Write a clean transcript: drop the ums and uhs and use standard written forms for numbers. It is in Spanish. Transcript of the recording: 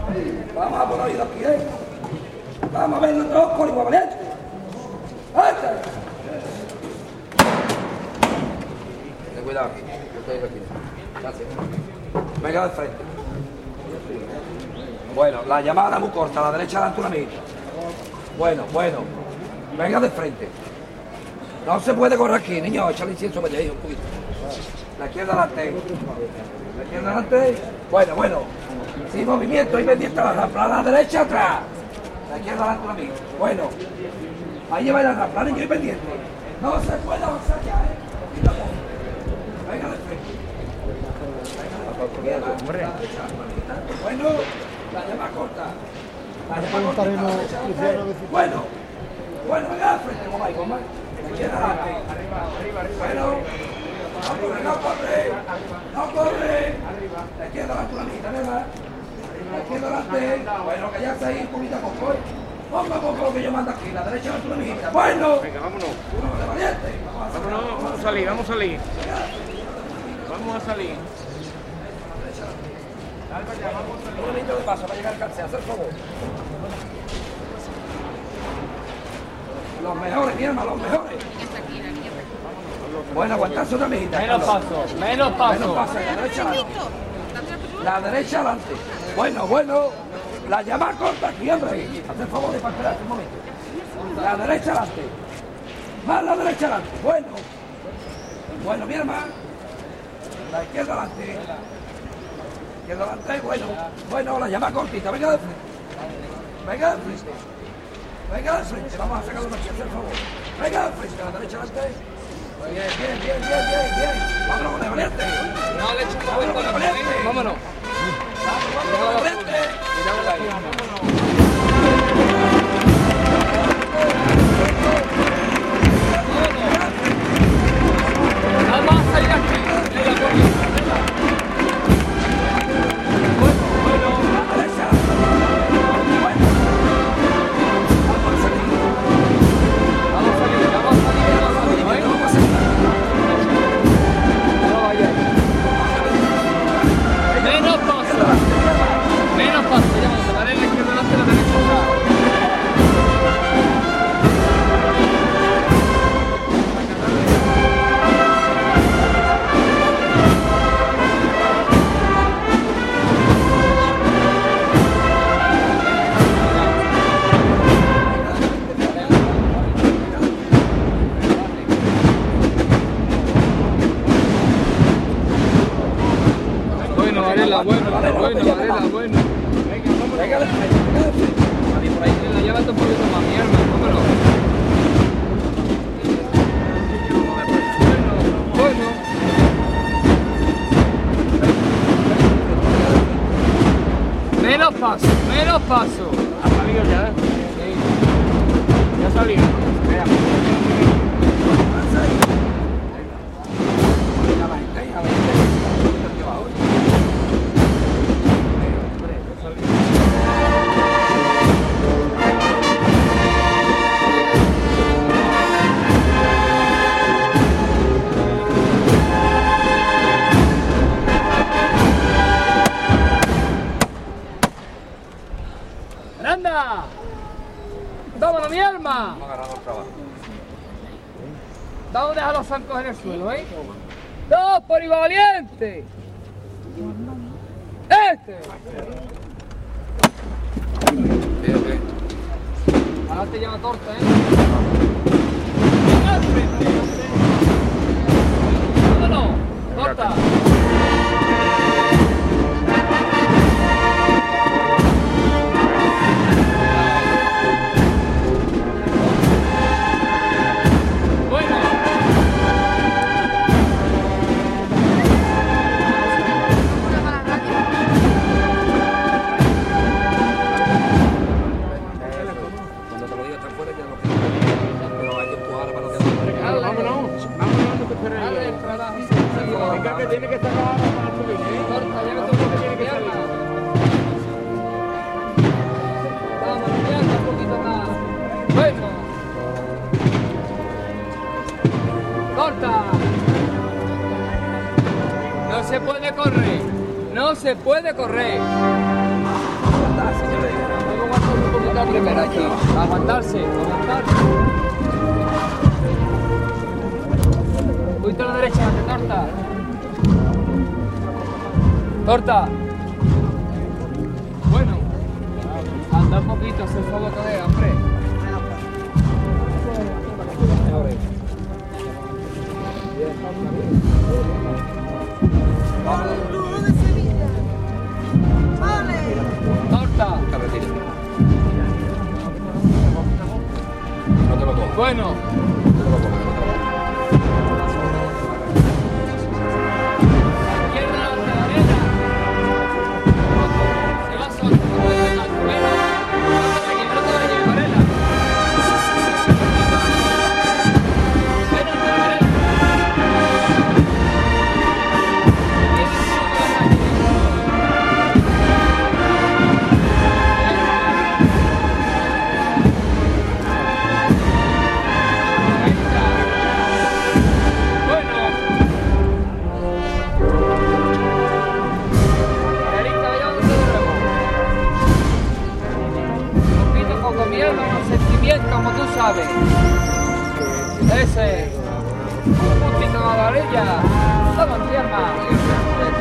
Vamos a poner oído aquí, ¿eh? Vamos a verlo todos por igual, ¿vale? Ten cuidado aquí. Gracias. Venga de frente. Bueno, la llamada muy corta, a la derecha delante una mitad. Bueno. Venga de frente. No se puede correr aquí, niño. Échale incienso para allá un poquito. La izquierda delante. La izquierda delante. Bueno. Sin movimiento y pendiente a la rapla. La derecha atrás. La izquierda delante una mitad. Bueno. Ahí lleva la rapla, niño, y pendiente. No se puede avanzar ya, ¿eh? Venga de frente. Bueno, la llama corta. La llama corta. Bueno, venga de frente, como vais, como vais. Bueno, no corre. La izquierda delante una mitad, ¿verdad? La izquierda delante. Bueno, que ya está ahí, un poquito a poco, ¿eh? Poco a poco lo que yo mando aquí, la derecha delante una mitad. Bueno. Venga, vámonos. Uno de valiente. Vámonos, vamos a salir. Vamos a salir. Un momento de paso para llegar al cárcel, hacer favor. Los mejores, mi hermano, los mejores. Bueno, aguantarse otra mijita. Menos paso. La derecha adelante. Bueno. La llama corta aquí, hombre. Hacer favor de esperar un momento. La derecha adelante. Más la derecha adelante. Bueno, mi hermano. La izquierda adelante. Bueno, la llama cortita. Venga de frente. Vamos a sacar una aquí, hacer favor. Venga de frente, a la derecha adelante. Bien. Vámonos de valiente. No le eches un poquito de valiente. Vámonos. Vamos a salir aquí. Menos paso, ya vamos a dar el izquierdo delante, la derecha atrás. Bueno. Venga de frente. Nadie por ahí que la lleva un poquito más, mi hermano, vámonos. Bueno. Menos paso. Ha salido ya, ¿eh? Sí. Ya ha salido. ¡Anda! ¡Vámonos, mi alma! Vamos a agarrar los trabajos. Vamos a dejar los zancos en el suelo, ¿eh? ¡Dos por igual valiente! Fíjate. Ahora te llama torta, ¿eh? ¡Vámonos! ¡Torta! Tiene que estar para subir, ¿eh? Corta, ya no tengo que tiene que salir. Vamos, ya un poquito más. Bueno. Corta. No se puede correr. No se puede correr. primera aquí. Aguantarse, aguantarse. Un poquito a la derecha, torta. Torta. Bueno. Anda un poquito, se fue de hambre. Ludo de Sevilla. Vale. Torta. Carretilla. No te lo cojo. Bueno. No te lo cojo. Izquierda a la derecha. Se va solo. Bueno. Equilibrando de Varela. Como tú sabes, ese, un puntito a la orilla, vamos, mi hermano.